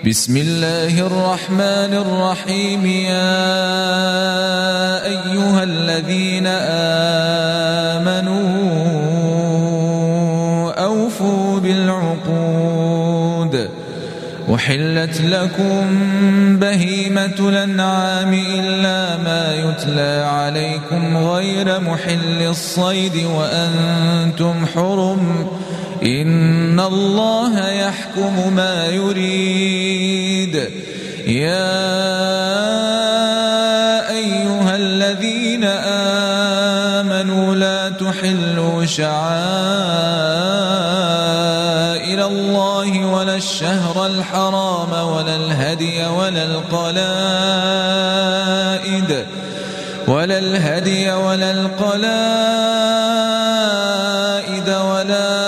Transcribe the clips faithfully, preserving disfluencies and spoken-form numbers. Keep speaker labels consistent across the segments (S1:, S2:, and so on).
S1: بسم الله الرحمن الرحيم يا أيها الذين آمنوا أوفوا بالعقود وحلت لكم بهيمة الأنعام إلا ما يتلى عليكم غير محل الصيد وأنتم حرم إن الله يحكم ما يريد يا أيها الذين آمنوا لا تحلوا شعائر الله ولا الشهر الحرام ولا الهدي ولا القلائد ولا الهدي ولا القلائد ولا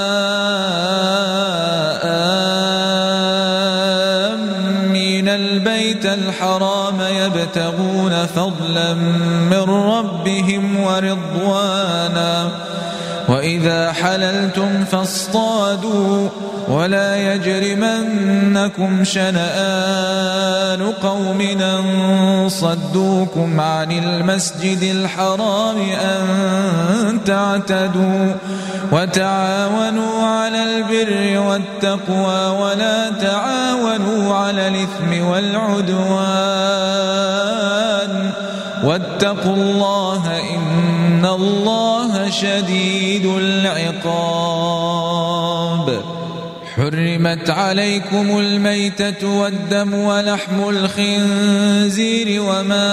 S1: البيت الحرام يبتغون فضلا من ربهم ورضوانا وإذا حللتم فاصطادوا ولا يجرمنكم شنآن قوم أن صدوكم عن المسجد الحرام أن تعتدوا وتعاونوا على البر والتقوى ولا تعاونوا على الإثم والعدوان واتقوا الله إن الله شديد العقاب. حرمت عليكم الميتة والدم ولحم الخنزير وما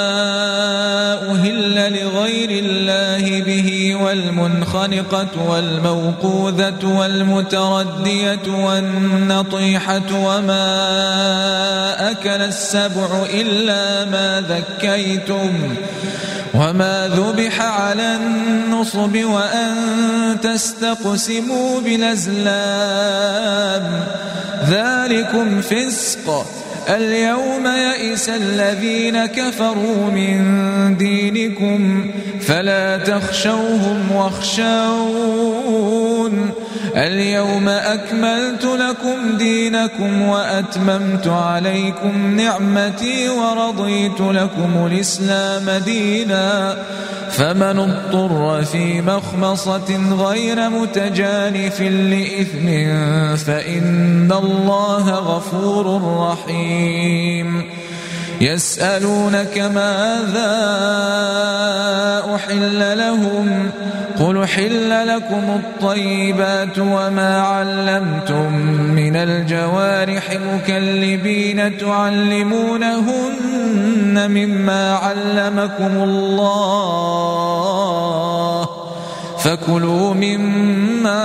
S1: أهل لغير الله به والمنخنقة والموقوذة والمتردية والنطيحة وما أكل السبع إلا ما ذكيتم وما ذبح على النصب وأن تستقسموا بالأزلام ذلكم فسق. اليوم يئس الذين كفروا من دينكم فلا تخشوهم واخشون اليوم أكملت لكم دينكم وأتممت عليكم نعمتي ورضيت لكم الإسلام دينا فمن اضطر في مخمصة غير متجانف لإثم فإن الله غفور رحيم. يسألونك ماذا أحل لهم قل حل لكم الطيبات وما علمتم من الجوارح مكلبين تعلمونهن مما علمكم الله فكلوا مما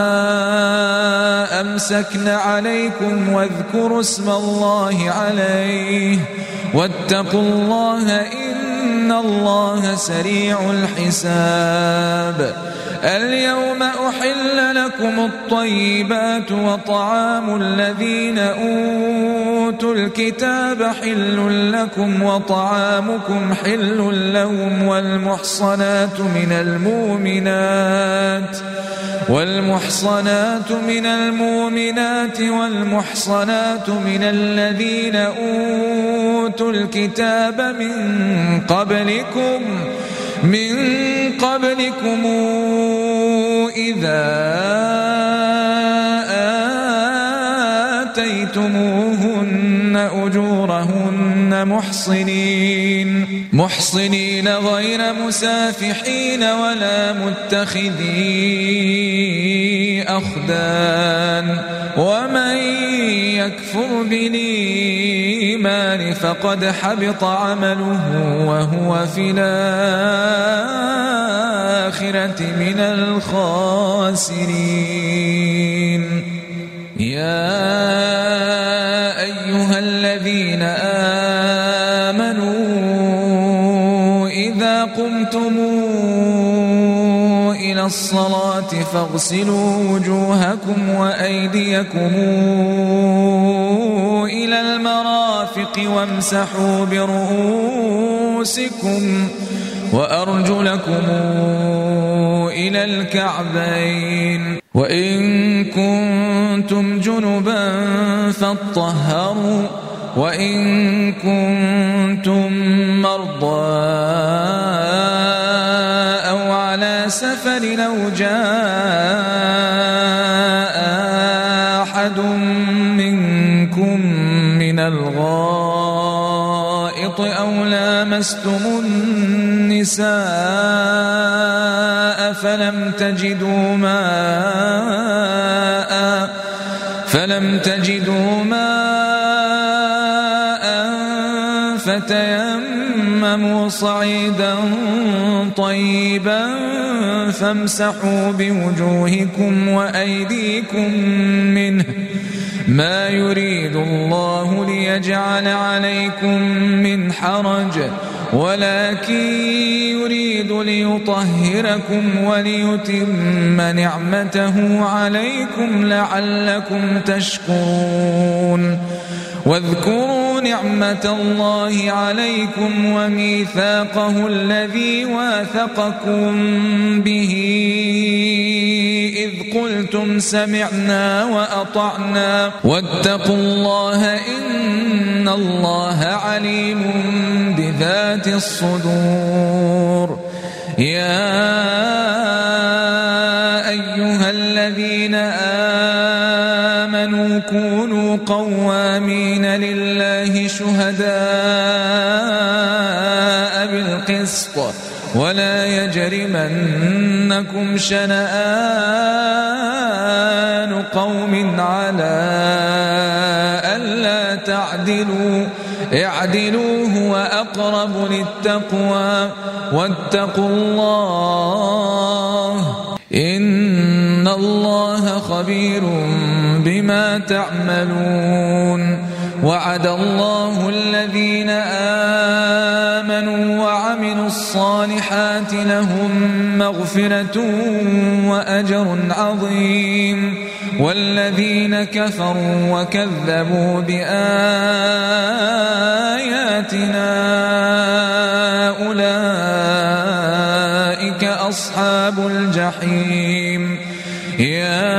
S1: أمسكن عليكم واذكروا اسم الله عليه واتقوا الله إن الله سريع الحساب. اليوم أحل لكم الطيبات وطعام الذين أوتوا الكتاب حل لكم وطعامكم حل لهم والمحصنات من المؤمنات والمحصنات من المؤمنات والمحصنات من الذين أوتوا الكتاب من قبلكم من قبلكم إذا آتيتموهن أجورهن محصنين محصنين غير مسافحين ولا متخذي أخدان ومن يكفر بالإيمان فقد حبط عمله وهو في الآخرة من الخاسرين. يا أيها الذين آمنوا إذا قمتم إلى الصلاة فاغسلوا وجوهكم وأيديكم إلى المرافق وامسحوا برؤوسكم وأرجلكم إلى الكعبين وإن كنتم جنبا فاطهروا وإن كنتم مرضى أو على سفر أو جاء أحد منكم من الغائط أو لامستم النساء فلم تجدوا ماء فلم تجدوا ماء فتيمموا صعيدا طيبا فامسحوا بوجوهكم وأيديكم منه ما يريد الله ليجعل عليكم من حرج ولكن يريد ليطهركم وليتم نعمته عليكم لعلكم تشكرون واذكروا نعمة الله عليكم وميثاقه الذي واثقكم به إذ قلتم سمعنا وأطعنا واتقوا الله إن الله عليم بذات الصدور يا أيها الذين آمنوا كونوا قوامين لله شهداء بالقسط ولا يجرمنكم شنآن قوم على ألا تعدلوا اعدلوا هو أقرب للتقوى واتقوا الله إن الله خبير بما تعملون وعد الله الذين آمنوا وعملوا الصالحات لهم مغفرة وأجر عظيم والذين كفروا وكذبوا بآياتنا أولئك أصحاب الجحيم يا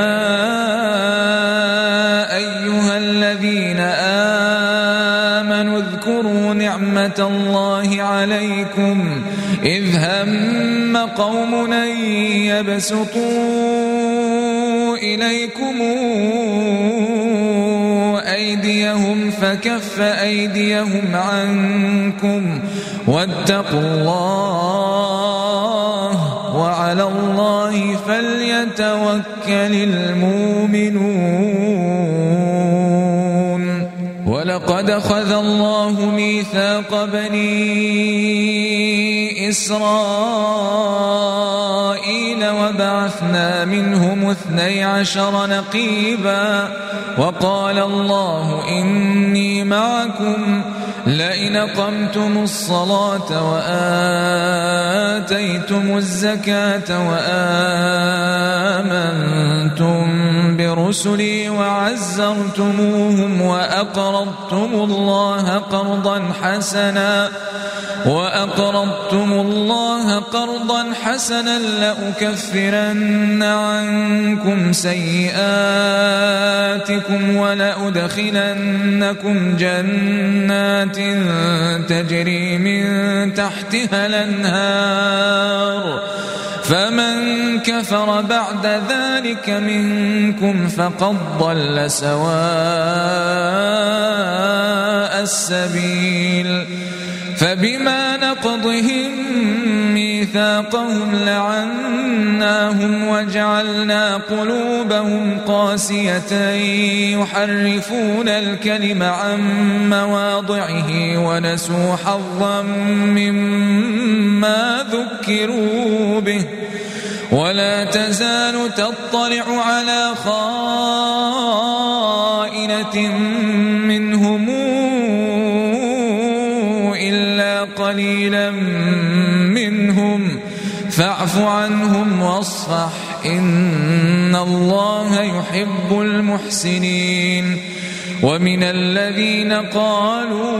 S1: أيها الذين آمنوا اذكروا نعمة الله عليكم إذ هم قوم أن يبسطوا إليكم أيديهم فكف أيديهم عنكم واتقوا الله وعلى الله فليتوكل المؤمنون ولقد أخذ الله ميثاق بني إسرائيل وبعثنا منهم اثني عشر نقيبا وقال الله إني معكم لئن أقمتم الصلاة وآتيتم الزكاة وآمنتم برسلي وعزرتموهم وأقرضتم الله قرضا حسنا وأقرضتم الله قرضا حسنا لأكفرن عنكم سيئاتكم ولأدخلنكم جنات تجري من تحتها الأنهار فمن كفر بعد ذلك منكم فقد ضل سواء السبيل فبما نقضهم ميثاقهم لعناهم وجعلنا قلوبهم قاسية يحرفون الكلم عن مواضعه ونسوا حظا مما ذكروا به ولا تزال تطلع على خائنة منهم إلا قليلا منهم فاعف عنهم واصفح إن الله يحب المحسنين ومن الذين قالوا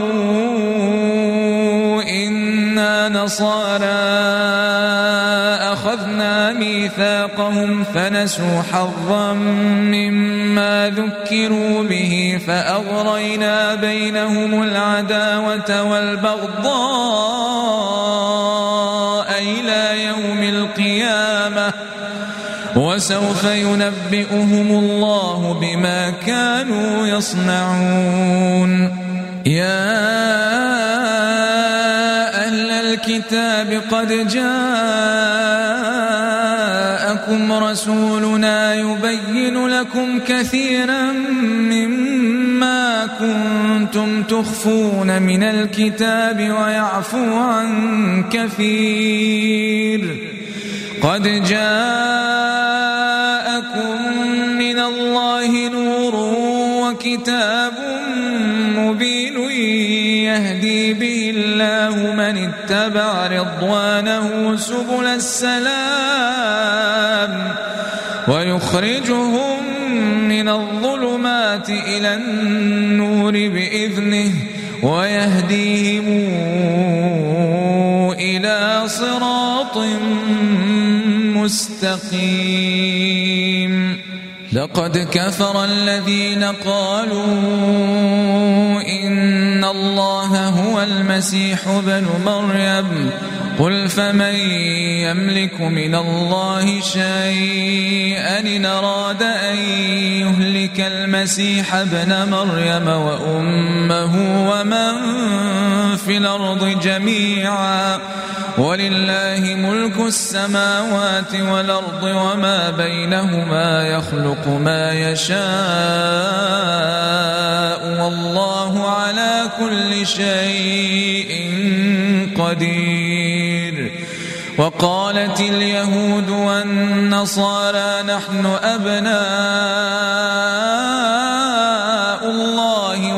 S1: إنا نصارى أخذنا ميثاقا ميثاقهم فنسوا حظا مما ذكروا به فأغرينا بينهم العداوة والبغضاء إلى يوم القيامة وسوف ينبئهم الله بما كانوا يصنعون. يا أهل الكتاب قد جاءكم رسولنا يبين لكم كثيرا مما كنتم تخفون من الكتاب ويعفو عن كثير. قد جاءكم من الله نور وكتاب مبين يهدي به الله من اتبع رضوانه سبل السلام ويخرجهم من الظلمات إلى النور بإذنه ويهديهم إلى صراط مستقيم. لقد كفر الذين قالوا إن الله هو المسيح ابن مريم قل فمن يملك من الله شيئا إن أراد أن يهلك المسيح ابن مريم وأمه ومن في الأرض جميعا ولله ملك السماوات والأرض وما بينهما يخلق ما يشاء والله على كل شيء قدير. وقالت اليهود والنصارى نحن أبناء الله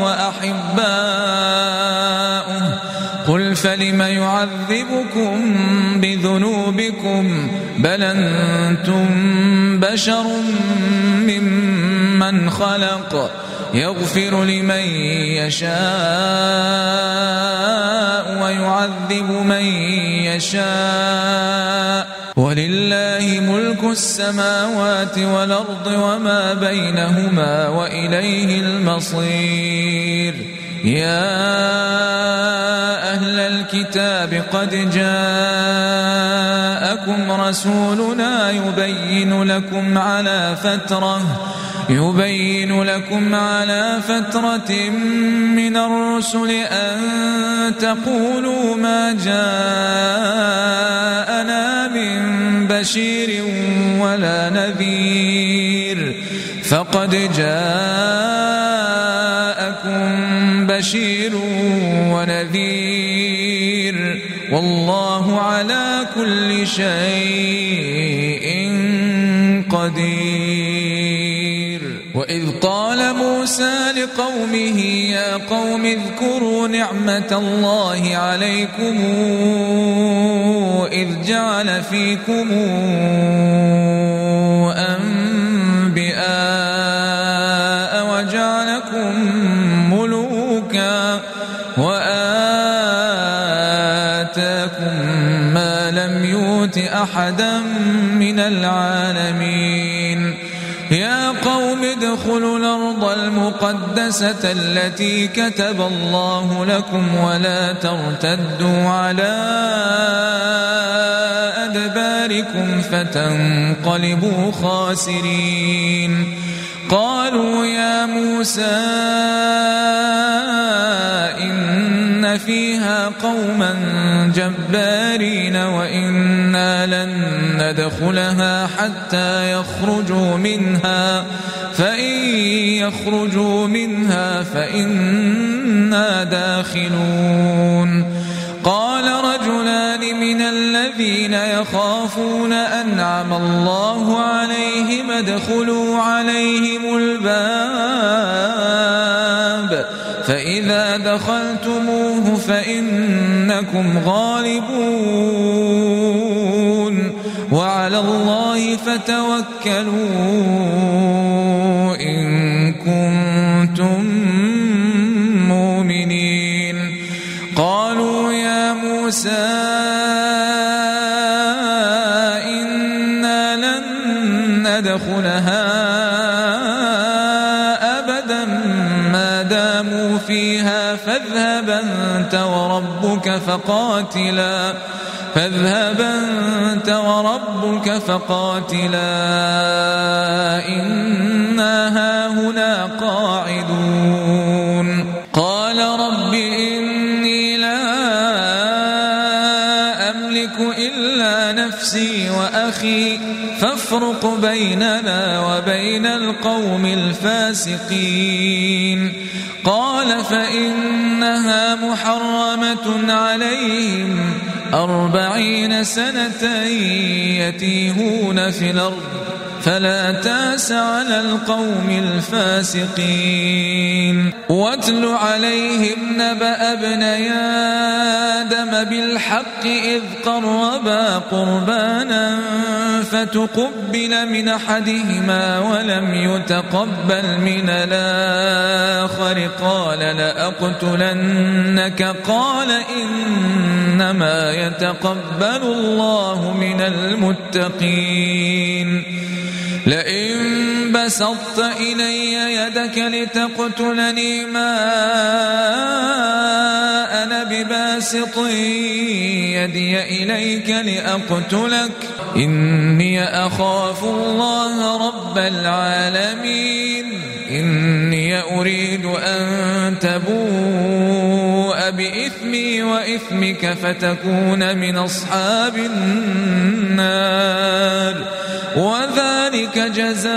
S1: وأحباؤه قل فلم يعذبكم بذنوبكم بل أنتم بشر ممن خلق يغفر لمن يشاء ويعذب من يشاء ولله ملك السماوات والأرض وما بينهما وإليه المصير. يا أهل الكتاب قد جاءكم رسولنا يبين لكم على فترة يبين لكم على فترة من الرسل أن تقولوا ما جاءنا من بشير ولا نذير فقد جاءكم بشير ونذير والله على كل شيء قدير. وإذ قال موسى لقومه يا قوم اذكروا نعمة الله عليكم إذ جعل فيكم أنبياء وجعلكم ملوكا وآتاكم ما لم يؤت أحدا من العالمين. يا قوم ادخلوا الأرض المقدسة التي كتب الله لكم ولا ترتدوا على أدباركم فتنقلبوا خاسرين. قالوا يا موسى إن فيها قوما جبارين وإنا لن ندخلها حتى يخرجوا منها فإن يخرجوا منها فإنا داخلون. قال رجلان من الذين يخافون أنعم الله عليهم ادخلوا عليهم الباب فإذا دخلتموه فإنكم غالبون وعلى الله فتوكلوا إن كنتم مؤمنين. قالوا يا موسى إنا لن فساقوا فيها فاذهب أنت وربك فقاتلا فاذهب أنت وربك فقاتلا إنا هاهنا قاعدون قال رب إني لا أملك إلا نفسي وأخي فافرق بيننا وبين القوم الفاسقين قال فإنها محرمة عليهم أربعين سنة يتيهون في الأرض فلا تأس على القوم الفاسقين واتل عليهم نبأ ابني آدم بالحق إذ قربا قربانا فتقبل من أحدهما ولم يتقبل من الآخر قال لأقتلنك قال إنما يتقبل الله من المتقين لئن بسطت إلي يدك لتقتلني ما أنا بباسط يدي إليك لأقتلك إني أخاف الله رب العالمين إني أريد أن تبوء بإثمي وإثمك فتكون من أصحاب النار وذلك جزاء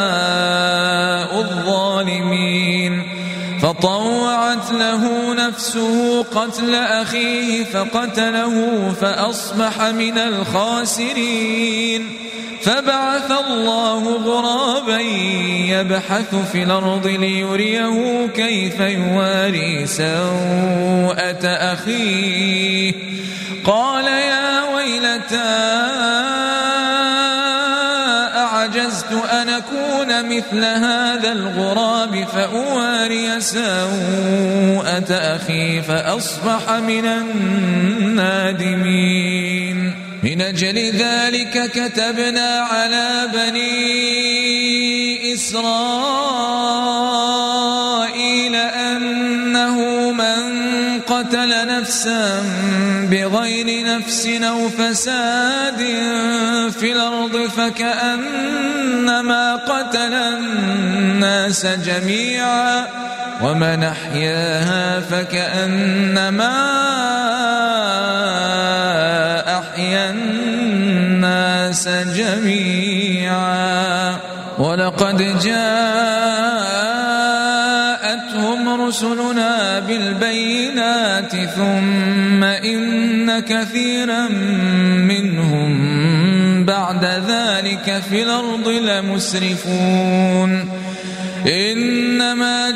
S1: الظالمين فطوعت له نفسه قتل أخيه فقتله فأصبح من الخاسرين فبعث الله غرابا يبحث في الأرض ليريه كيف يواري سوءة أخيه قال يا ويلتى أعجزت أن أكون مثل هذا الغراب فأواري سوءة أخي فأصبح من النادمين من أجل ذلك كتبنا على بني إسرائيل أنه من قتل نفسا بغير نفس أو فساد في الأرض فكأنما قتل الناس جميعا ومن أحياها فكأنما أحيا الناس جميعا ولقد جاءتهم رسلنا بالبينات ثم إن كثيرا منهم بعد ذلك في الأرض لمسرفون إنما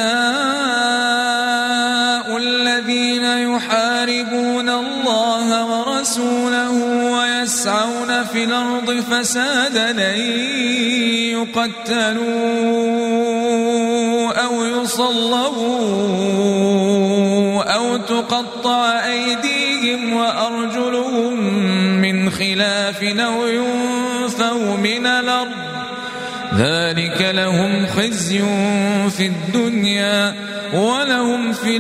S1: جزاء الذين يحاربون الله ورسوله ويسعون في الأرض فسادا أن يقتلوا أو يصلبوا أو تقطع أيديهم وأرجلهم من خلاف أو ينفوا من الأرض ذلك لهم خزي في الدنيا ولهم في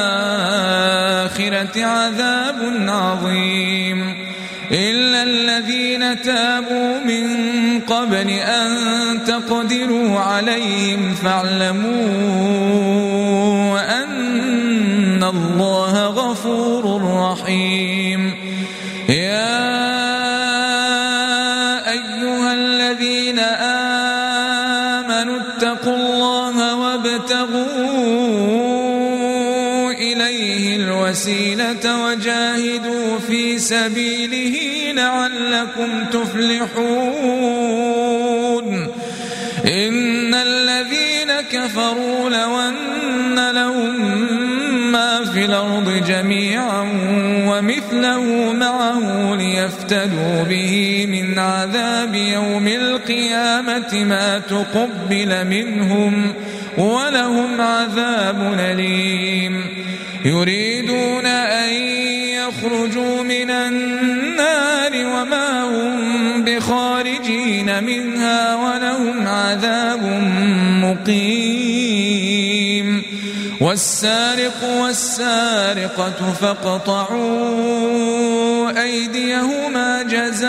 S1: الآخرة عذاب عظيم إلا الذين تابوا من قبل أن تقدروا عليهم فاعلموا أن الله غفور رحيم يا أيها الذين آمنوا اتقوا الله وابتغوا إليه الوسيلة وجاهدوا في سبيله لعلكم تفلحون إن الذين كفروا لو أن لهم ما في الأرض جميعا ومثله معه ليفتدوا به من عذاب يوم القيامة ما تقبل منهم ولهم عذاب أليم يريدون أن يخرجوا من النار وما هم بخارجين منها ولهم عذاب مقيم والسارق والسارقة فاقطعوا أيديهما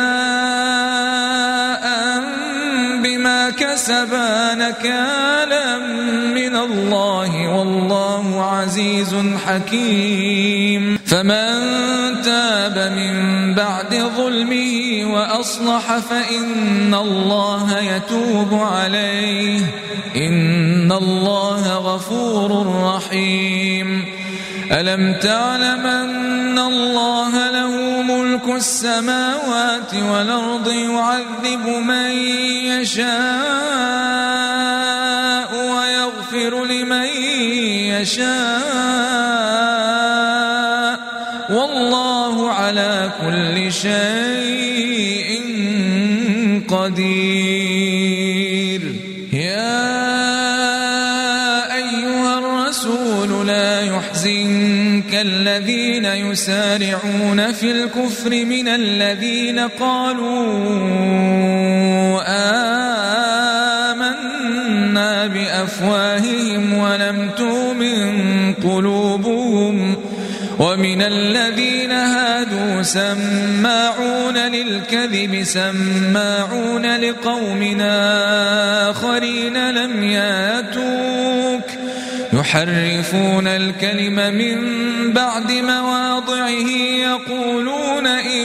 S1: جزاء بما كسبا نكالا من الله والله عزيز حكيم. فمن تاب من بعد ظلمه وأصلح فإن الله يتوب عليه إن الله غفور رحيم. ألم تعلم أن الله له ملك السماوات والأرض يعذب من يشاء ويغفر لمن يشاء والله على كل شيء قدير. يا أيها الرسول لا يحزنك الذين يسارعون في الكفر من الذين قالوا آمنا بأفواههم ولم تؤمن قلوبهم ومن الذين هادوا سماعون للكذب سماعون لقوم آخرين لم ياتوك يحرفون الكلم من بعد مواضعه يقولون إن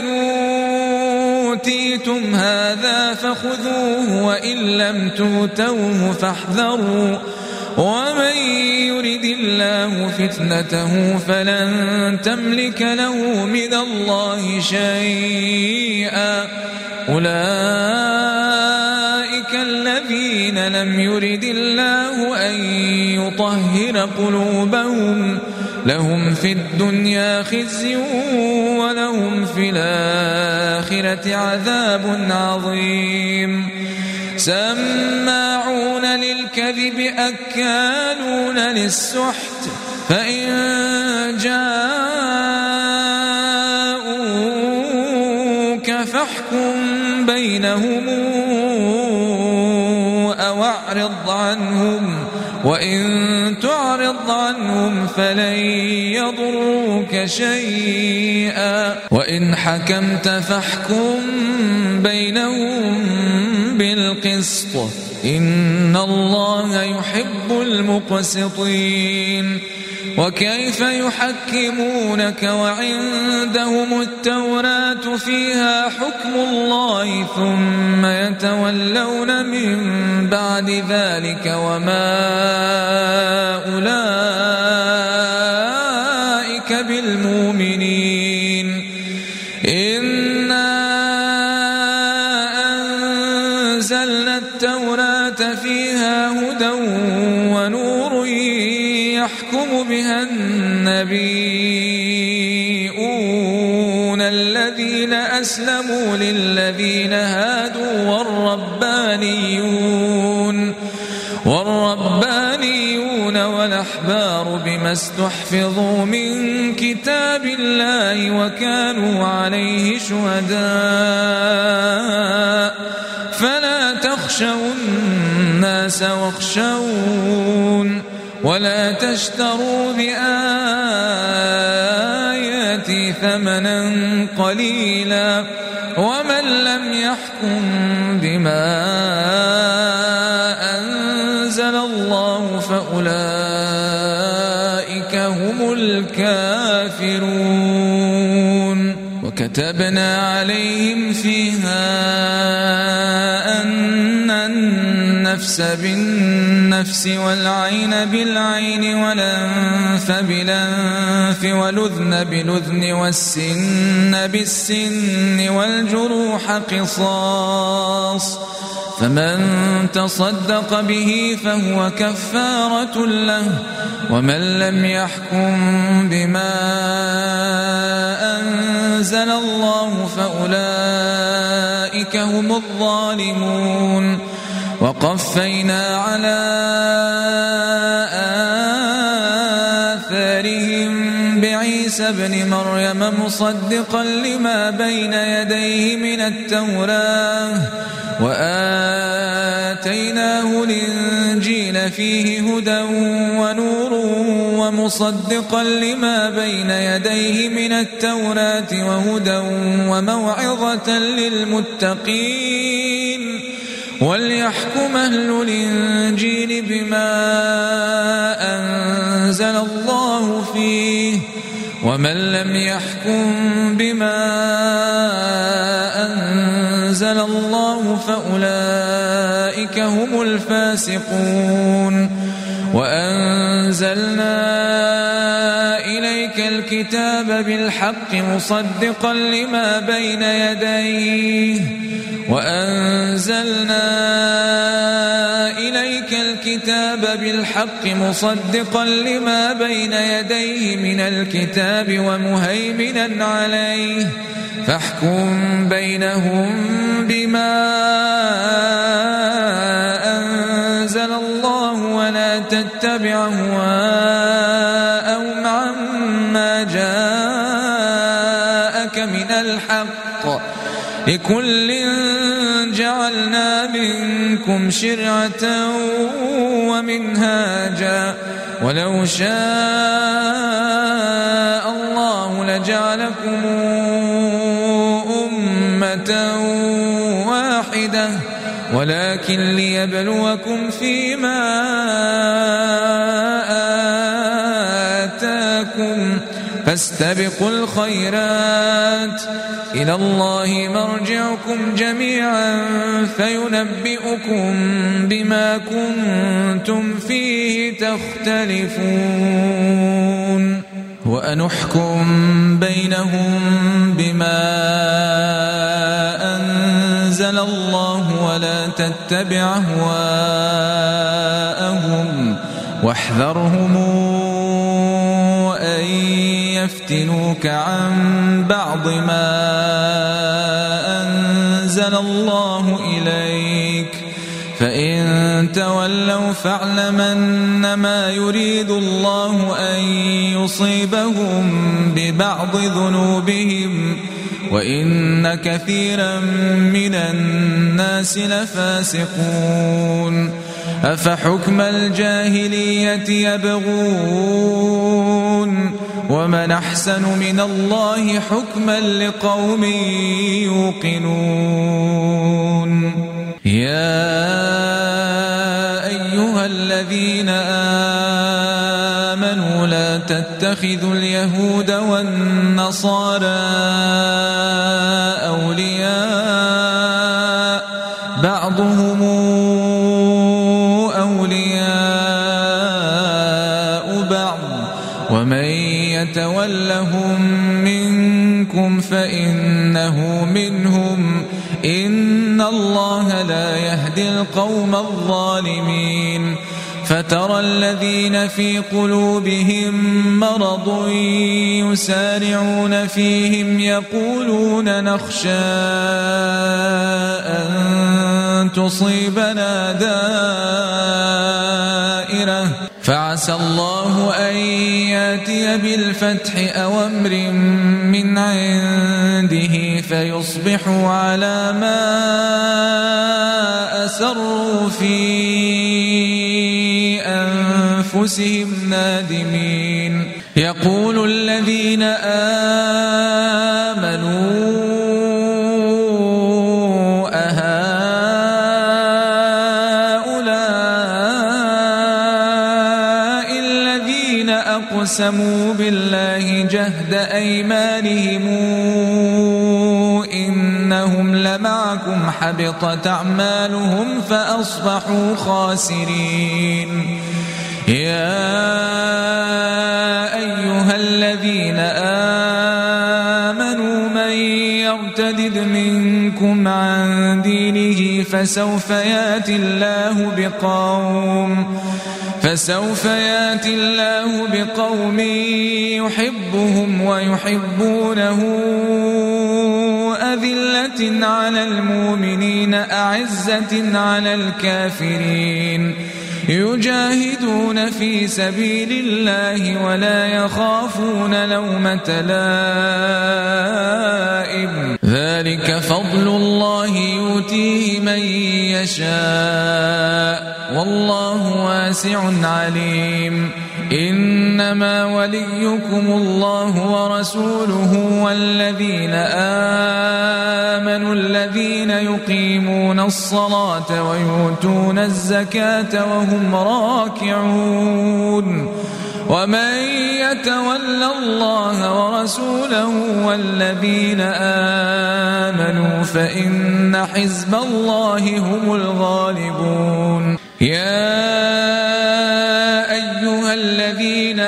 S1: أوتيتم هذا فخذوه وإن لم تؤتوه فاحذروا ومن يرد الله فتنته فلن تملك له من الله شيئا أولئك الذين لم يرد الله أن يطهر قلوبهم لهم في الدنيا خزي ولهم في الآخرة عذاب عظيم. سماعون للكذب أكالون للسحت فإن جاءوك فاحكم بينهم أو أعرض عنهم وإن تعرض عنهم فلن يضروك شيئا وإن حكمت فاحكم بينهم بالقسط إن الله يحب المقسطين. وكيف يحكمونك وعندهم التوراة فيها حكم الله ثم يتولون من بعد ذلك وما أولئك بالمؤمنين. إنا أنزلنا التوراة فيها هدى ونور يحكم بها النبيون الذين أسلموا للذين هادوا والربانيون والربانيون والأحبار بما استحفظوا من كتاب الله وكانوا عليه شهداء فلا تخشوا الناس واخشون ولا تشتروا بآياتي ثمنا قليلا ومن لم يحكم بما أنزل الله فأولئك هم الكافرون. وكتبنا عليهم فيها أن النفس بالنفس والعين بالعين والأنف بالأنف والأذن بالأذن والسن بالسن والجروح قصاص فمن تصدق به فهو كفارة له ومن لم يحكم بما أنزل الله فأولئك هم الظالمون. وقفينا على آثارهم بعيسى ابن مريم مصدقا لما بين يديه من التوراة وآتيناه آتيناه الإنجيل فيه هدى ونور ومصدقا لما بين يديه من التوراة وهدى وموعظة للمتقين وليحكم أهل الإنجيل بما أنزل الله فيه ومن لم يحكم بما أنزل الله فأولئك هم الفاسقون وأنزلنا إليك الكتاب بالحق مصدقا لما بين يديه وأنزلنا إليك الكتاب بالحق مصدقا لما بين يديه من الكتاب ومهيمنا عليه فاحكم بينهم بما أنزل الله ولا تتبع أهواءهم عما جاءك من الحق لكل جعلنا منكم شرعة ومنهاجا ولو شاء الله لجعلكم أمة واحدة ولكن ليبلوكم فيما آتاكم فاستبقوا الخيرات إلى الله مرجعكم جميعا فينبئكم بما كنتم فيه تختلفون وأنحكم بينهم بما أنزل الله ولا تتبع أهواءهم واحذرهم أن يفتنوك عن بعض ما أنزل الله إليك فإن تولوا فاعلم أنما يريد الله أن يصيبهم ببعض ذنوبهم وإن كثيرا من الناس لفاسقون أفحكم الجاهلية يبغون ومن أحسن من الله حكما لقوم يوقنون يا أيها الذين آمنوا لا تتخذوا اليهود والنصارى أولياء بعضهم أولياء بعض ومن يتولهم منكم فإنه منهم إن الله لا يهدي القوم الظالمين فترى الذين في قلوبهم مرض يسارعون فيهم يقولون نخشى أن تصيبنا دائرة فعسى الله أن يأتي بالفتح أو أمر من عنده فيصبحوا على ما أسروا في أنفسهم نادمين يقول الذين آمنوا أهؤلاء الذين أقسموا بالله جهد أيمانهم إنهم لمعكم حبطت أعمالهم فأصبحوا خاسرين يا أيها الذين آمنوا من يرتد منكم عن دينه فسوف يأتي الله بقوم فسوف يأتي الله بقوم يحبهم ويحبونه أذلة على المؤمنين أعزة على الكافرين يجاهدون في سبيل الله ولا يخافون لومة لائم ذلك فضل الله يؤتيه من يشاء والله واسع عليم إنما وليكم الله ورسوله والذين آمنوا الذين يقيمون الصلاة ويؤتون الزكاة وهم راكعون ومن يتول الله ورسوله والذين آمنوا فإن حزب الله هم الغالبون يا أيها الذين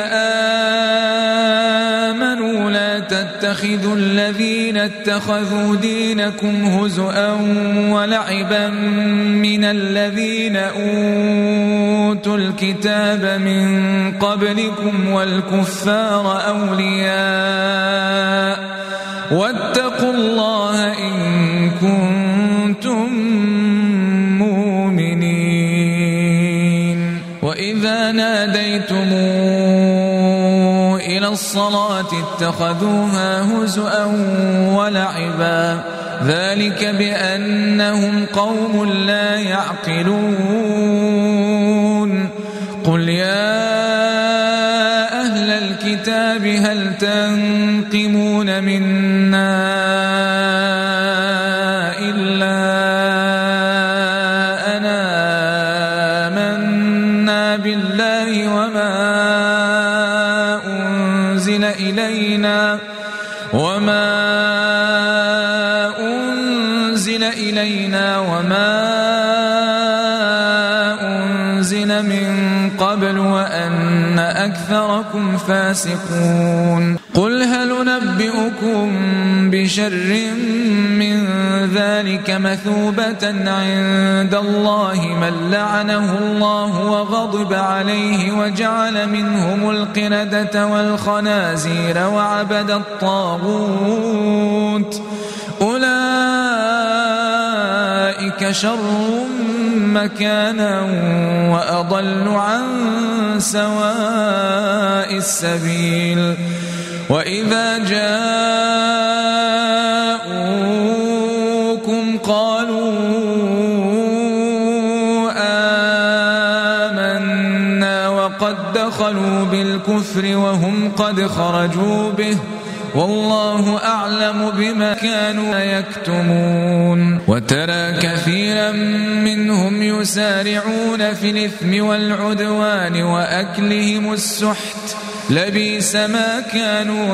S1: آمنوا لا تتخذوا الذين اتخذوا دينكم هزؤا ولعبا من الذين أوتوا الكتاب من قبلكم والكفار أولياء واتقوا الله إن كنتم مؤمنين وإذا ناديتم إلى الصلاة اتخذوها هزؤا ولعبا ذلك بأنهم قوم لا يعقلون قل يا أهل الكتاب هل تنقمون منا إلا أنا آمنا بالله وما أنزل إلينا وما أنزل إلينا وما أنزل من قبل وأن أكثركم فاسقون قل هل ننبئكم بشر من ذلك مثوبة عند الله من لعنه الله وغضب عليه وجعل منهم القردة والخنازير وعبد الطاغوت أولئك شر مكانا وأضل عن سواء السبيل وإذا جاءوكم قالوا آمنا وقد دخلوا بالكفر وهم قد خرجوا به والله أعلم بما كانوا يكتمون وترى كثيرا منهم يسارعون في الإثم والعدوان وأكلهم السحت لبئس ما كانوا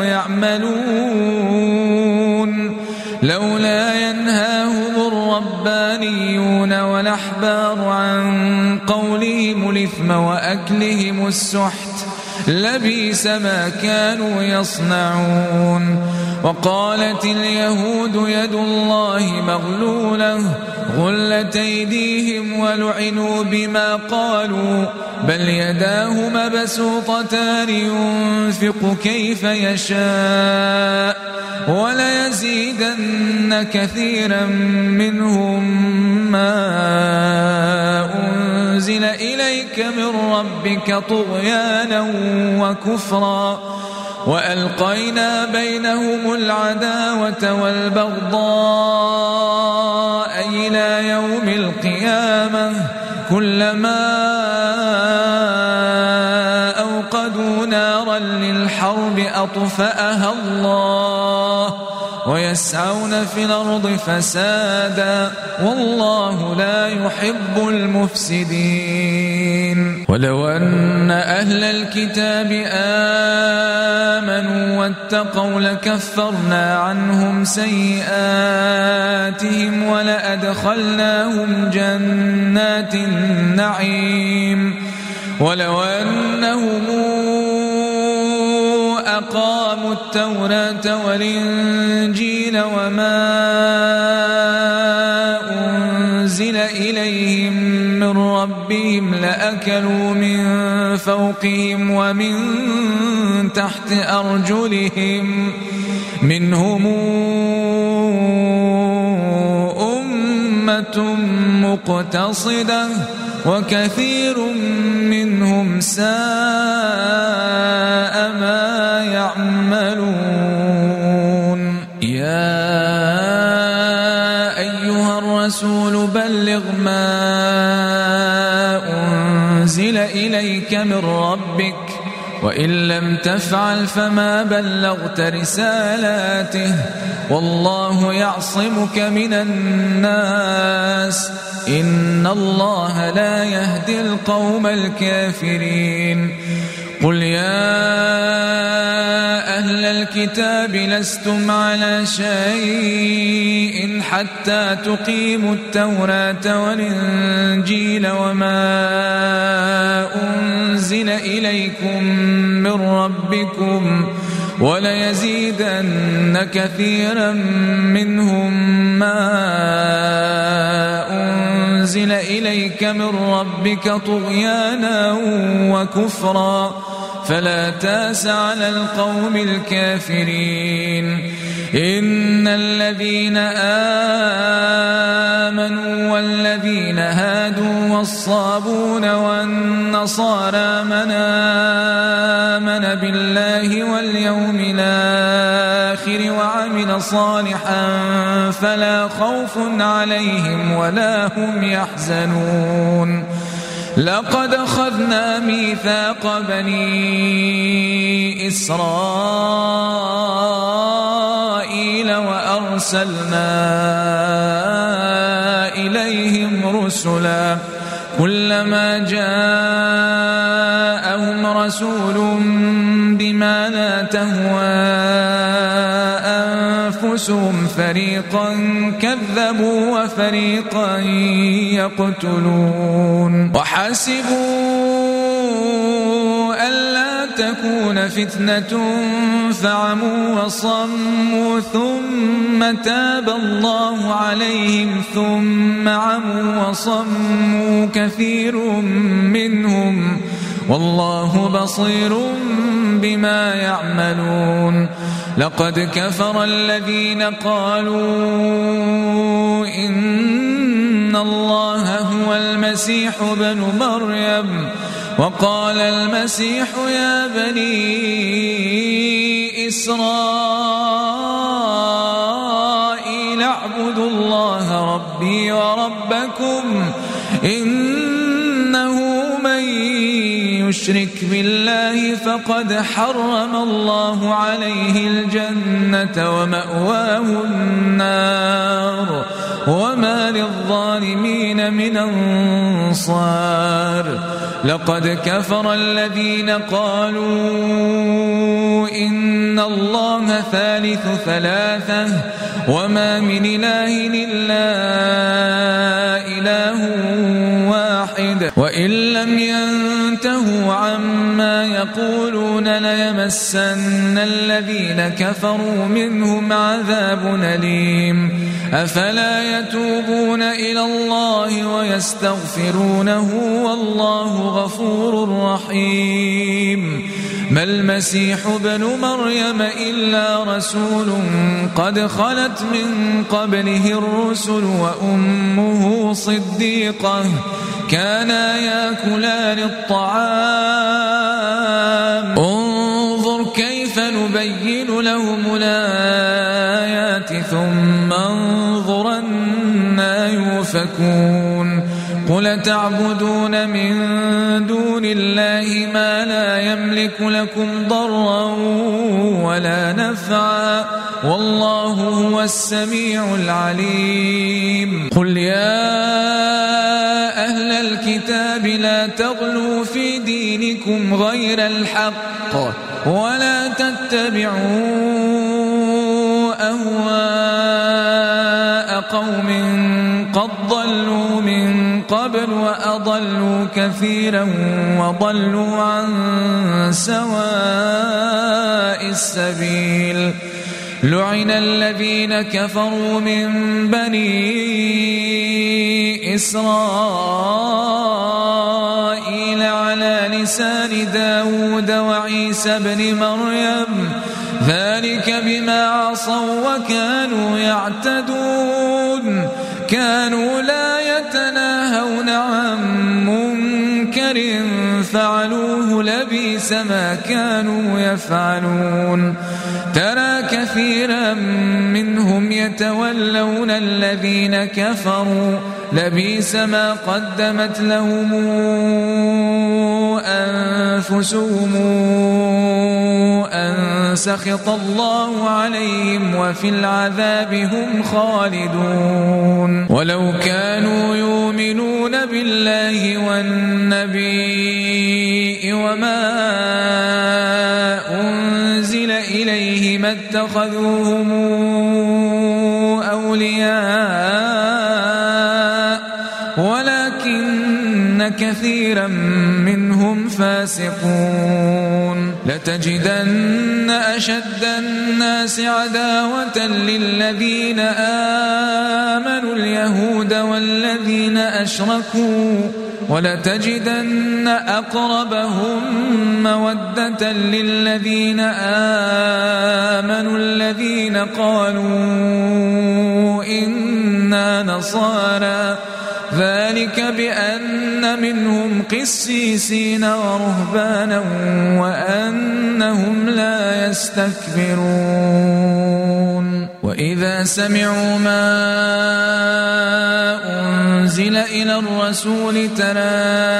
S1: يعملون لولا ينهاهم الربانيون والأحبار عن قولهم الإثم وأكلهم السحت لبئس ما كانوا يصنعون وقالت اليهود يد الله مغلولة غلت أيديهم ولعنوا بما قالوا بل يداه مبسوطتان ينفق كيف يشاء وليزيدن كثيرا منهم ما أنزل إليك من ربك طغيانا وكفرا وألقينا بينهم العداوة والبغضاء إلى يوم القيامة كلما أوقدوا نارا للحرب أطفأها الله ويسعون في الأرض فسادا والله لا يحب المفسدين ولو أن أهل الكتاب آمنوا واتقوا لكفرنا عنهم سيئاتهم ولأدخلناهم جنات النعيم ولو أنهم أقاموا التوراة والإنجيل وما أنزل إليهم من ربهم لأكلوا من فوقهم ومن تحت أرجلهم منهم أمة مقتصدة وكثير منهم ساء ما يعملون. يا أيها الرسول بلغ ما أنزل إليك من ربك وإن لم تفعل فما بلغت رسالاته والله يعصمك من الناس إن الله لا يهدي القوم الكافرين. قل يا أهل الكتاب لستم على شيء حتى تقيموا التوراة والإنجيل وما أنزل إليكم من ربكم وليزيدن كثيرا منهم ما أنزل إليك من ربك طغيانا وكفرا فلا تاس على القوم الكافرين. إن الذين آمنوا والذين هادوا والصابون والنصارى من آمن بالله واليوم الآخر وعمل صالحا فلا خوف عليهم ولا هم يحزنون. لقد أخذنا ميثاق بني إسرائيل وأرسلنا إليهم رسلا كلما جاءهم رسول بما لا تهوى أنفسهم فريقا كذبوا وفريقا يقتلون. وحسبوا ألا تكون فتنة فعموا وصموا ثم تاب الله عليهم ثم عموا وصموا كثير منهم والله بصير بما يعملون. لقد كفر الذين قالوا إن الله هو المسيح ابن مريم وقال المسيح يا بني إسرائيل اعبدوا الله ربي وربكم إنه من يشرك بالله فقد حرم الله عليه الجنة ومأواه النار وما للظالمين من أنصار. لقد كفر الذين قالوا إن الله ثالث ثلاثة وما من إله إلا إله واحد وإن لم ينتهوا عما يقولون ليمسن الذين كفروا منهم عذاب أليم. أفلا يتوبون إلى الله ويستغفرونه والله غفور رحيم. ما المسيح ابن مريم إلا رسول قد خلت من قبله الرسل وأمه صديقة كانا يأكلان الطعام انظر كيف نبين لهم الآيات ثم انظر أنى يؤفكون. قل تعبدون من دون الله ما لا يملك لكم ضرا ولا نفعا والله هو السميع العليم. قل يا أهل الكتاب لا تغلوا في دينكم غير الحق ولا تتبعوا أهواء قوم قد ضلوا من قبل وأضلوا كثيرا وضلوا عن سواء السبيل. لعن الذين كفروا من بني إسرائيل على لسان داود وعيسى بن مريم ذلك بما عصوا وكانوا يعتدون كانوا لا يتناهون عن منكر فعلوه لبئس ما كانوا يفعلون ترى كثيرا منهم يتولون الذين كفروا لبئس ما قدمت لهم أنفسهم أن سخط الله عليهم وفي العذاب هم خالدون ولو كانوا يؤمنون بالله والنبي وما أنزل إليه ما اتخذوهم أولياء ولكن كثيرا منهم فاسقون لتجدن أشد الناس عداوة للذين آمنوا اليهود والذين أشركوا ولتجدن أقربهم مودة للذين آمنوا الذين قالوا إنا نصارى ذلك بأن منهم قسيسين ورهبانا وأنهم لا يستكبرون وإذا سمعوا ما أنزل إلى الرسول ترى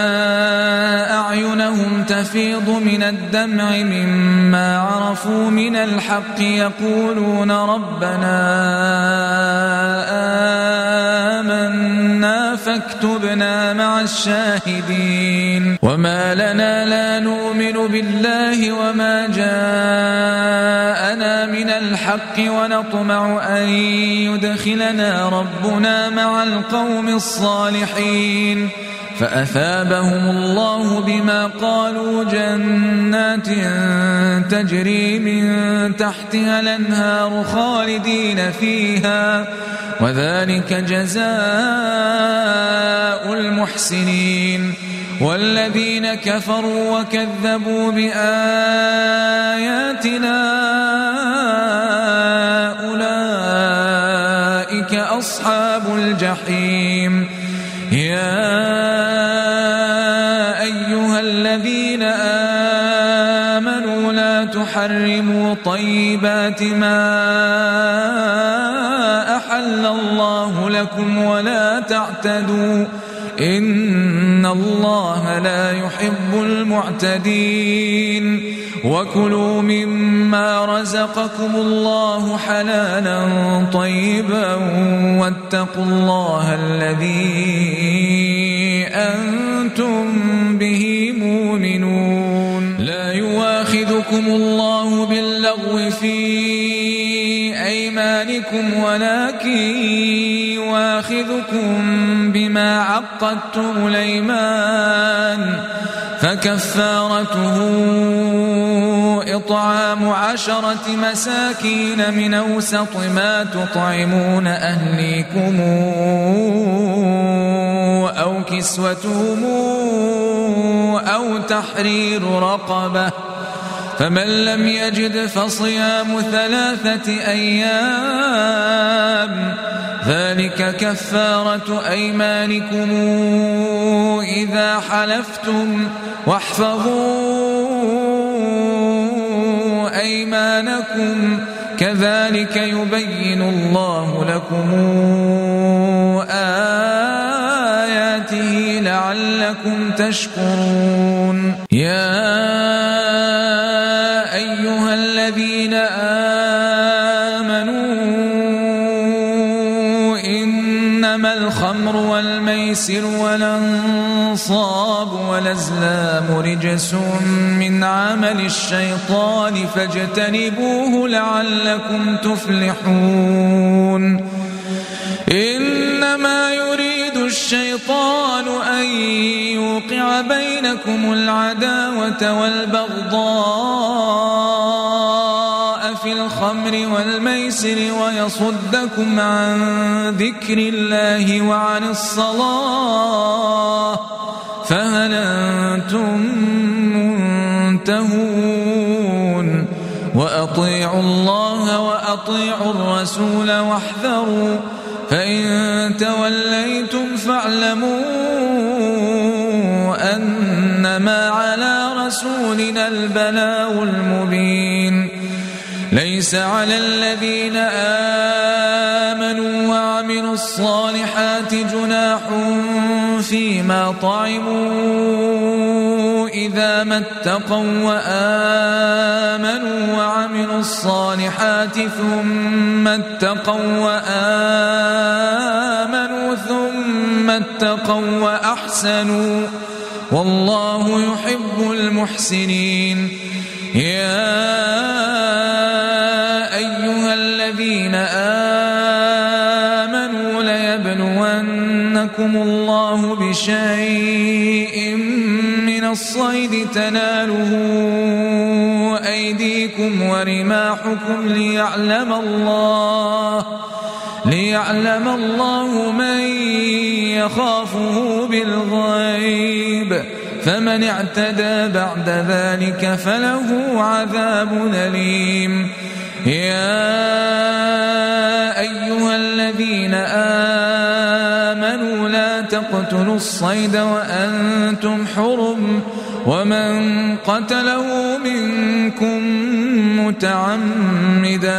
S1: أعينهم تفيض من الدمع مما عرفوا من الحق يقولون ربنا آمنا فاكتبنا مع الشاهدين وما لنا لا نؤمن بالله وما جاءنا من الحق ونطمع أن يدخلنا ربنا مع القوم الصالحين فأثابهم الله بما قالوا جنات تجري من تحتها الأنهار خالدين فيها وذلك جزاء المحسنين والذين كفروا وكذبوا بآياتنا أولئك أصحاب الجحيم يا أيها الذين آمنوا لا تحرموا طيبات ما أحل الله لكم ولا تعتدوا إن الله لا يحب المعتدين وكلوا مما رزقكم الله حلالا طيبا واتقوا الله الذي أنتم به مؤمنون لا يؤاخذكم الله باللغو في أيمانكم ولكن يؤاخذكم بما عقدتم الأيمان فكفارته إطعام عشرة مساكين من أوسط ما تطعمون أهليكم أو كسوتهم أو تحرير رقبة فمن لم يجد فصيام ثلاثة أيام ذلك كفارة أيمانكم إذا حلفتم واحفظوا أيمانكم كذلك يبين الله لكم آياته لعلكم تشكرون يا أيها الذين آمنوا إنما الخمر والميسر والأنصاب والأزلام رجس من عمل الشيطان فاجتنبوه لعلكم تفلحون إنما يريد الشيطان أن يوقع بينكم العداوة والبغضاء في الخمر والميسر ويصدكم عن ذكر الله وعن الصلاة فهل أنتم منتهون وأطيعوا الله وأطيعوا الرسول واحذروا فإن توليتم فاعلموا أن إنما على رسولنا البلاغ المبين ليس على الذين آمنوا وعملوا الصالحات جناح فيما طعموا إذا ما اتقوا وآمنوا وعملوا الصالحات ثم اتقوا وآمنوا ثم اتقوا وأحسنوا والله يحب المحسنين. يا أيها الذين آمنوا ليبلونكم الله بشيء من الصيد تناله أيديكم ورماحكم ليعلم الله ليعلم الله من يخافه بالغيب فمن اعتدى بعد ذلك فله عذاب أليم. يا أيها الذين آمنوا لا تقتلوا الصيد وأنتم حرم ومن قتله منكم متعمدا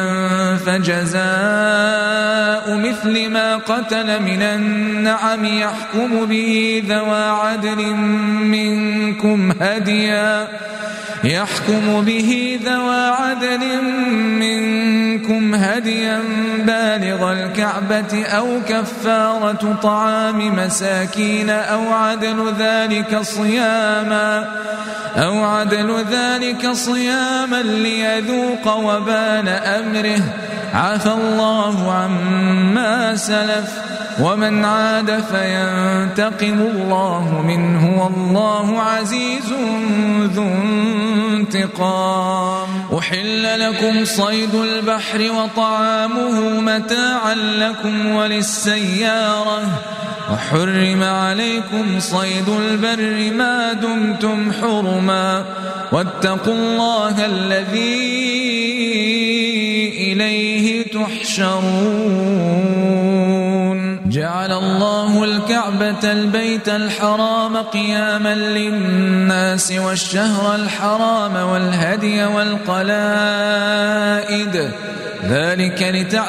S1: فجزاء مثل ما قتل من النعم يحكم به ذوى عدل منكم هديا يحكم به ذوى عدل منكم هديا بالغ الكعبة أو كفارة طعام مساكين أو عدل ذلك صياما أو عدل ذلك صياما ليذوق وبال أمره عفى الله عما سلف ومن عاد فينتقم الله منه والله عزيز ذو انتقام. أحل لكم صيد البحر وطعامه متاعا لكم وللسيارة وحرم عليكم صيد البر ما دمتم حرما واتقوا الله الذي إليه تحشرون. جعل الله الكعبة البيت الحرام قياما للناس والشهر الحرام والهدي والقلائد ذلك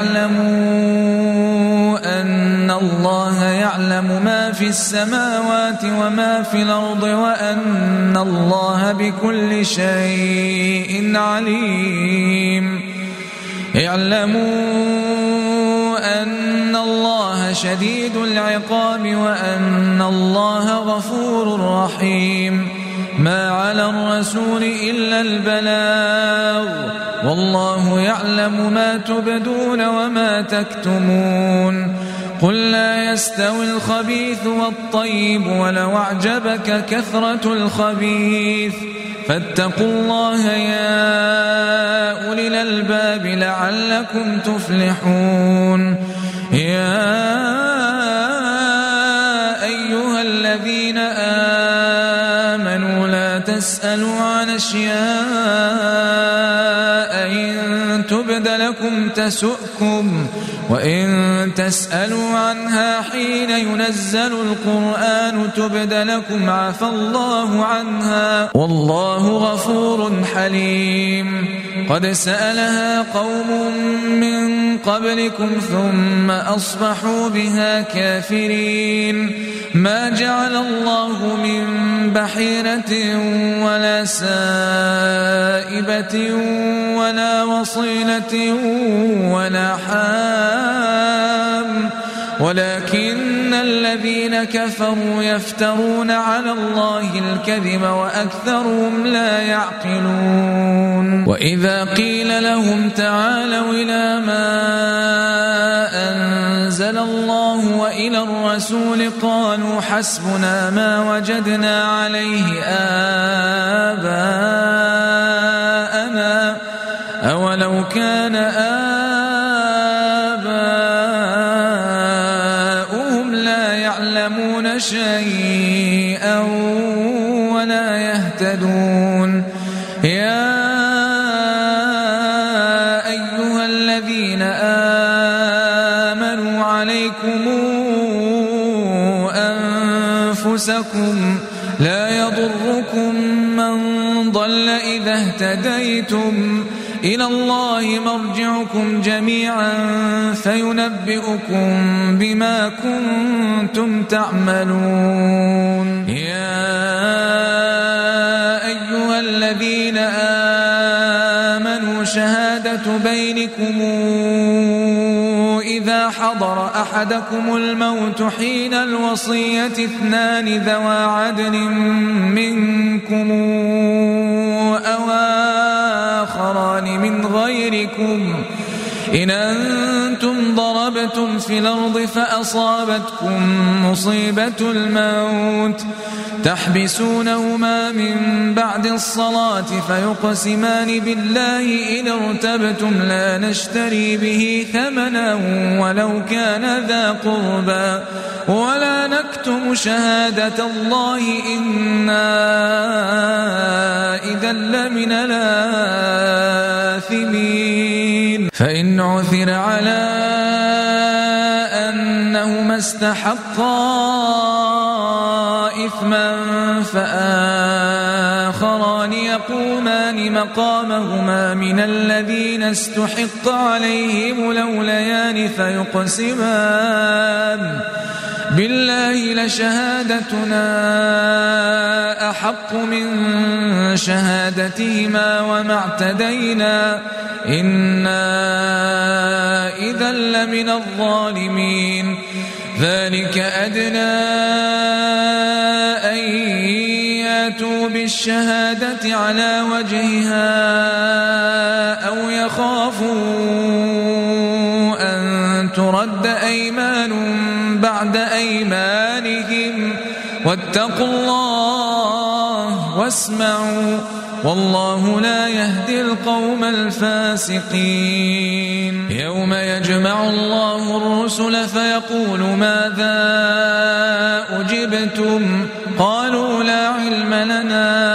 S1: لتعلموا أن الله يعلم ما في السماوات وما في الأرض وأن الله بكل شيء عليم. اعلموا أن الله شديد العقاب وأن الله غفور رحيم. ما على الرسول إلا البلاغ والله يعلم ما تبدون وما تكتمون. قل لا يستوي الخبيث والطيب ولو أعجبك كثرة الخبيث فاتقوا الله يا أولي الألباب لعلكم تفلحون. يا أيها الذين آمنوا لا تسألوا عن أشياء إن تبد لكم تسؤكم وإن تسألوا عنها حين ينزل القرآن تبد لكم عفى الله عنها والله غفور حليم. قد سألها قوم من قبلكم ثم أصبحوا بها كافرين. ما جعل الله من بحيرة ولا سائبة ولا وصيلة ولا حام ولكن الذين كفروا يفترون على الله الكذب وأكثرهم لا يعقلون. وإذا قيل لهم تعالوا إلى ما أنزل الله وإلى الرسول قالوا حسبنا ما وجدنا عليه آباءنا أولو كان آباؤهم لا يعلمون شيئا ولا يهتدون. يا أيها الذين آمنوا عليكم أنفسكم لا يضركم اهْتَدَيْتُمْ إلى الله مرجعكم جميعا فينبئكم بما كنتم تعملون. يا أيها الذين آمنوا شهادة بينكم إذا حضر أحدكم الموت حين الوصية اثنان ذوى عدل منكم أو آخران من غيركم إن أنتم ضربتم في الأرض فأصابتكم مصيبة الموت تحبسونهما من بعد الصلاة فيقسمان بالله إن ارتبتم لا نشتري به ثمنا ولو كان ذا قربى ولا نكتم شهادة الله إنا إذا لمن الآثمين. فإن عثر على أنهما استحقا إثما فآخران يقومان مقامهما من الذين استحق عليهم الأوليان فيقسمان بالله لشهادتنا أحق من شهادتهما وما اعتدينا إنا إذا لمن الظالمين. ذلك أدنى أن يأتوا بالشهادة على وجهها أو يخافوا أن ترد أيمان بعد أيمانهم واتقوا الله واسمعوا والله لا يهدي القوم الفاسقين. يوم يجمع الله الرسل فيقول ماذا أجبتم قالوا لا علم لنا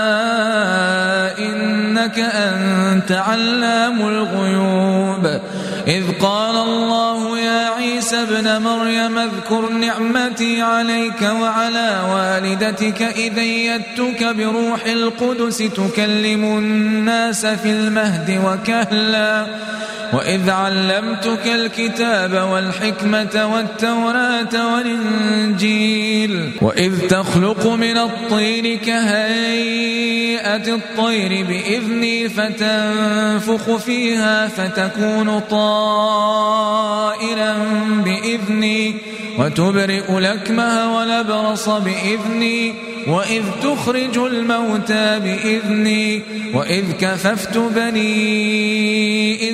S1: إنك أنت علام الغيوب. إذ قال الله يا عيسى ابن مريم اذكر نعمتي عليك وعلى والدتك إذ أيدتك بروح القدس تكلم الناس في المهد وكهلا وإذ علمتك الكتاب والحكمة والتوراة والإنجيل وإذ تخلق من الطين كهيئة الطير بإذني فتنفخ فيها فتكون طائرا بإذني وتبرئ الأكمه والأبرص بإذني وإذ تخرج الموتى بإذني وإذ كففت بني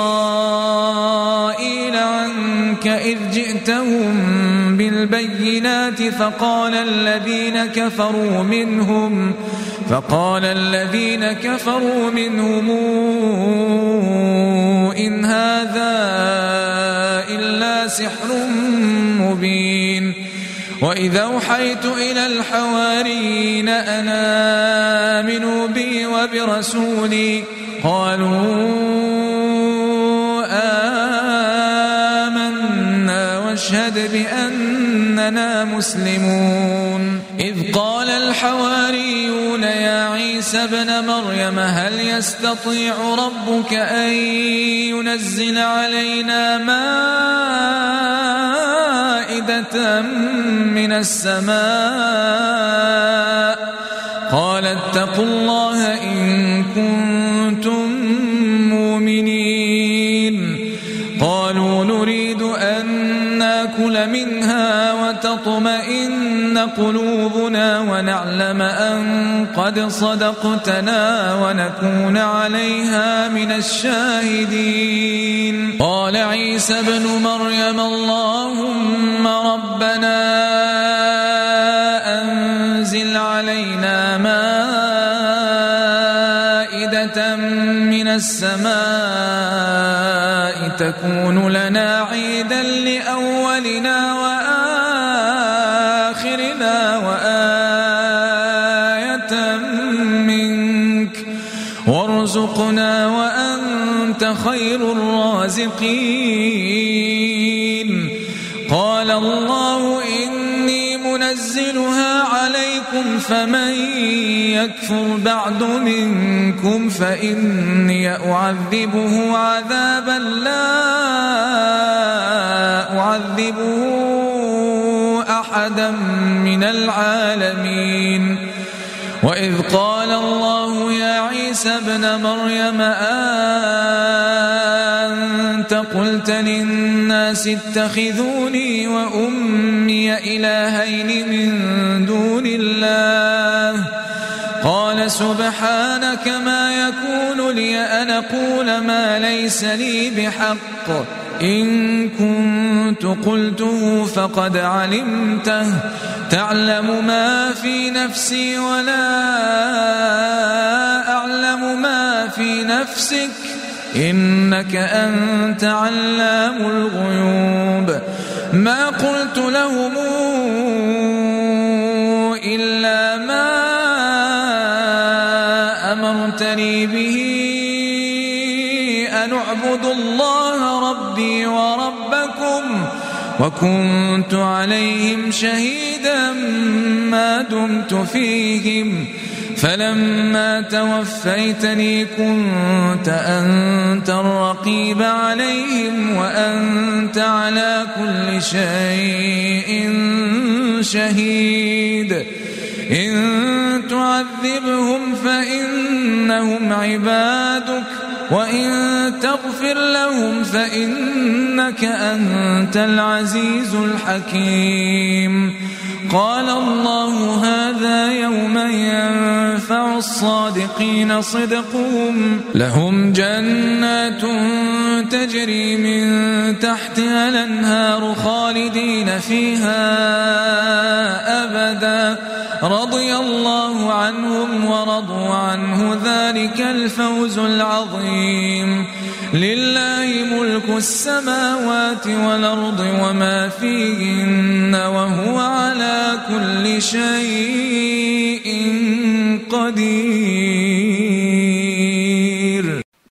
S1: إسرائيل عنك إذ جئتهم بالبينات فقال الذين كفروا منهم فقال الذين كفروا منهم إن هذا إلا سحر مبين. وإذا أوحيت إلى الحواريين أن آمنوا بي وبرسولي قالوا آمنا واشهد بأننا مسلمون. إذ قال الحواريون يا عيسى ابن مريم هل يستطيع ربك أن ينزل علينا مائدة من السماء قال اتقوا الله إن كنتم مؤمنين. قالوا نريد أن نأكل منها وتطمئن قلوبنا ونعلم أن قد صدقتنا ونكون عليها من الشاهدين. قال عيسى ابن مريم اللهم ربنا أنزل علينا مائدة من السماء تكون لنا عيدا لأولنا وآخرنا وآية منك وارزقنا وأنت خير الرازقين. قال الله إني منزل منزلها عليكم فمن يكفر بعد منكم فإني أعذبه عذابا لا أعذبه أحدا من العالمين. وإذ قال الله يا عيسى ابن مريم أنت قلت للناس اتخذوني وأمي إلهين من دون الله قال سبحانك ما يكون لي أن أقول ما ليس لي بحق إن كنت قلته فقد علمته تعلم ما في نفسي ولا أعلم ما في نفسك إنك أنت علام الغيوب. ما قلت لهم إلا ما أمرتني به أن أعبد الله ربي وربكم وكنت عليهم شهيدا ما دمت فيهم فلما توفيتني كنت أنت الرقيب عليهم وأنت على كل شيء شهيد. إن تعذبهم فإنهم عبادك وإن تغفر لهم فإنك أنت العزيز الحكيم. قال الله هذا يوم ينفع الصادقين صدقهم لهم جنات تجري من تحتها الأنهار خالدين فيها أبدا رضي الله عنهم ورضوا عنه ذلك الفوز العظيم. لله ملك السماوات والأرض وما فيهن وهو على كل شيء قدير.